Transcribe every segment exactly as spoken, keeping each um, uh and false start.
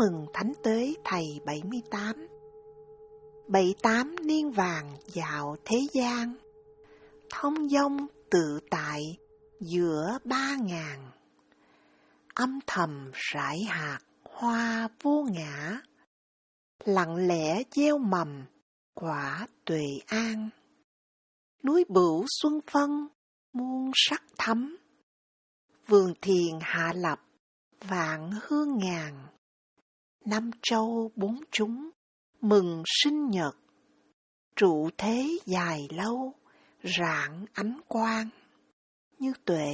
mừng Thánh Tế Thầy bảy mươi tám. Bảy tám niên vàng dạo thế gian, thông dong tự tại giữa ba ngàn. Âm thầm rải hạt hoa vô ngã, lặng lẽ gieo mầm quả tuệ an. Núi Bửu xuân phân muôn sắc thắm, vườn thiền hạ lập vạn hương ngàn. Năm châu bốn chúng mừng sinh nhật, trụ thế dài lâu rạng ánh quang như tuệ.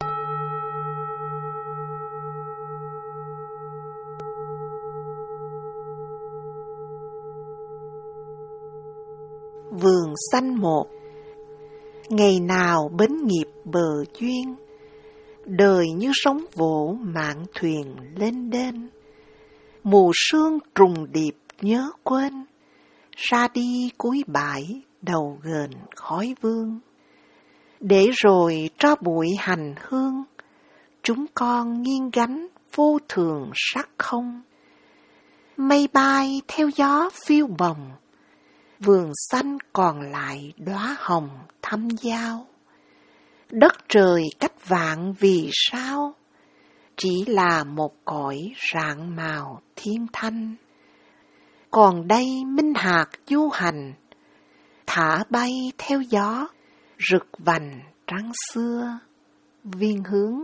Vườn xanh một. Ngày nào bến nghiệp bờ duyên, đời như sóng vỗ mạn thuyền lên đên. Mù sương trùng điệp nhớ quên, ra đi cuối bãi đầu gần khói vương. Để rồi cho bụi hành hương, chúng con nghiêng gánh vô thường sắc không. Mây bay theo gió phiêu bồng, vườn xanh còn lại đóa hồng thắm giao. Đất trời cách vạn vì sao, chỉ là một cõi rạng màu thiên thanh. Còn đây minh hạt du hành, thả bay theo gió, rực vành trắng xưa, viên hướng.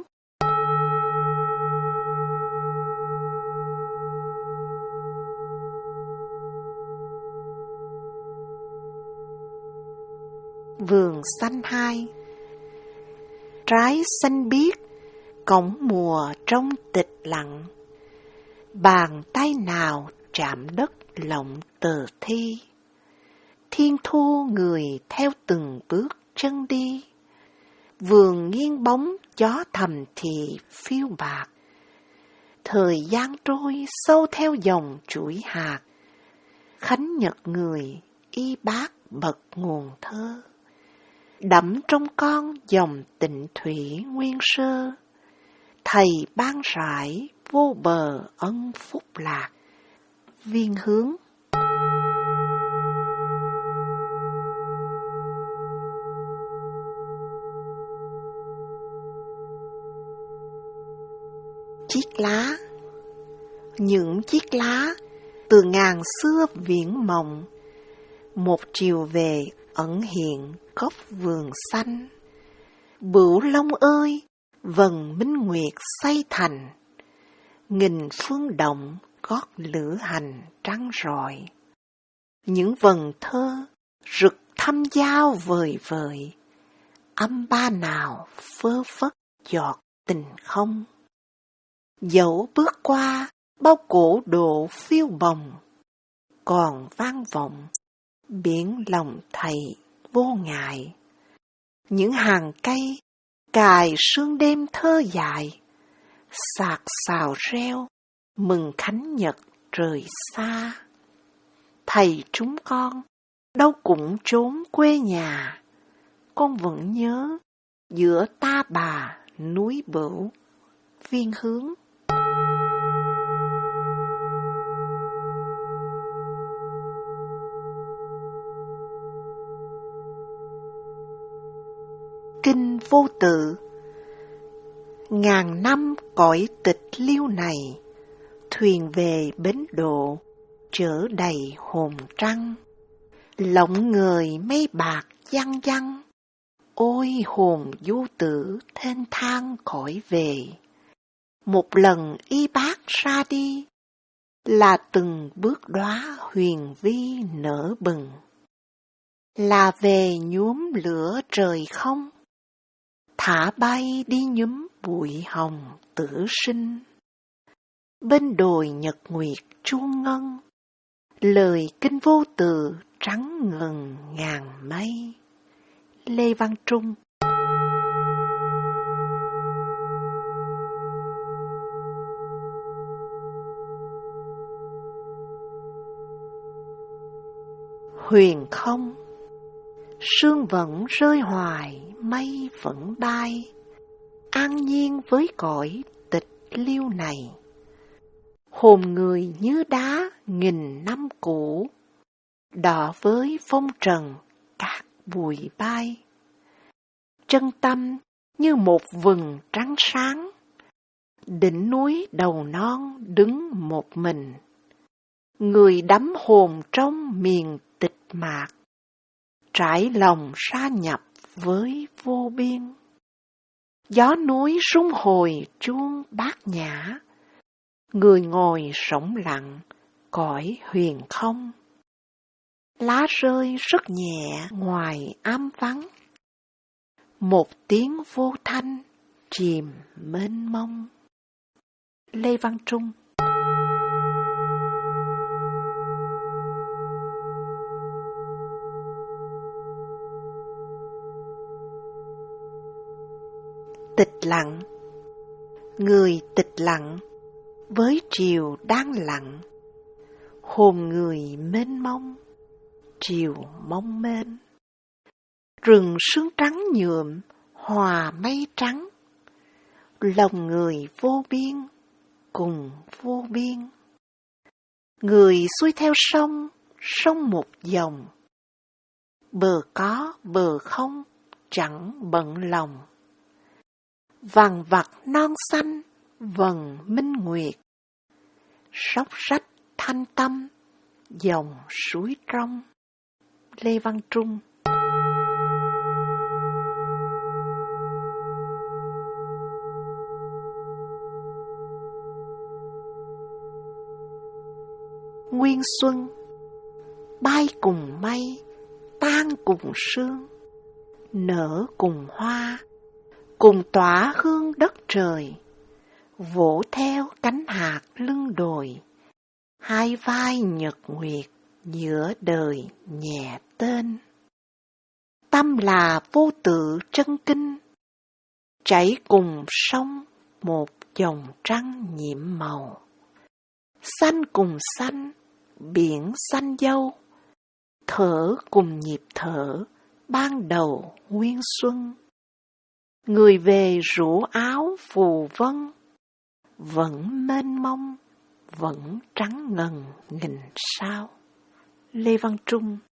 Vườn xanh hai. Trái xanh biếc, cổng mùa trong tịch lặng. Bàn tay nào chạm đất lộng tờ thi. Thiên thu người theo từng bước chân đi. Vườn nghiêng bóng gió thầm thì phiêu bạc. Thời gian trôi sâu theo dòng chuỗi hạt. Khánh nhật người y bác bậc nguồn thơ. Đẫm trong con dòng tịnh thủy nguyên sơ. Thầy ban rải vô bờ ân phúc lạc. Viên hướng. Chiếc lá. Những chiếc lá từ ngàn xưa viễn mộng, một chiều về ẩn hiện góc vườn xanh. Bửu Long ơi, vầng minh nguyệt xây thành, nghìn phương động gót lữ hành trắng rọi. Những vần thơ rực thăm giao vời vời, âm ba nào phơ phất giọt tình không. Dẫu bước qua bao cổ độ phiêu bồng, còn vang vọng biển lòng thầy vô ngại. Những hàng cây cài sương đêm thơ dài, sạc xào reo mừng khánh nhật trời xa. Thầy chúng con đâu cũng trốn quê nhà, con vẫn nhớ giữa ta bà núi Bửu. Viên hướng. Kinh vô tự. Ngàn năm cõi tịch liêu này, thuyền về bến độ chở đầy hồn trăng. Lộng ngời mây bạc văng văng, ôi hồn du tử thênh thang cõi về. Một lần y bác ra đi, là từng bước đóa huyền vi nở bừng. Là về nhuốm lửa trời không, thả bay đi nhúm bụi hồng tử sinh. Bên đồi nhật nguyệt chuông ngân, lời kinh vô từ trắng ngần ngàn mây. Lê Văn Trung. Huyền không. Sương vẫn rơi hoài, mây vẫn bay, an nhiên với cõi tịch liêu này. hồn người như đá nghìn năm cũ, đỏ với phong trần cát bụi bay. Chân tâm như một vầng trắng sáng, đỉnh núi đầu non đứng một mình. Người đắm hồn trong miền tịch mạc, trải lòng sa nhập với vô biên. Gió núi rung hồi chuông bát nhã, người ngồi sống lặng cõi huyền không. Lá rơi rất nhẹ ngoài ám vắng, một tiếng vô thanh chìm mênh mông. Lê Văn Trung. Tịch lặng. Người tịch lặng với chiều đang lặng, hồn người mênh mông, chiều mong mênh. Rừng sương trắng nhuộm hòa mây trắng, lòng người vô biên cùng vô biên. Người xuôi theo sông, sông một dòng, bờ có bờ không chẳng bận lòng. Vàng vặt non xanh vầng minh nguyệt, sóc rách thanh tâm dòng suối trong. Lê Văn Trung. Nguyên xuân bay cùng mây, tan cùng sương, nở cùng hoa, cùng tỏa hương đất trời. Vỗ theo cánh hạt lưng đồi, hai vai nhật nguyệt giữa đời nhẹ tên. Tâm là vô tự chân kinh, chảy cùng sông một dòng trăng nhiệm màu. Xanh cùng xanh, biển xanh dâu, thở cùng nhịp thở ban đầu nguyên xuân. Người về rủ áo phù vân, vẫn mênh mông, vẫn trắng ngần nghìn sao. Lê Văn Trung.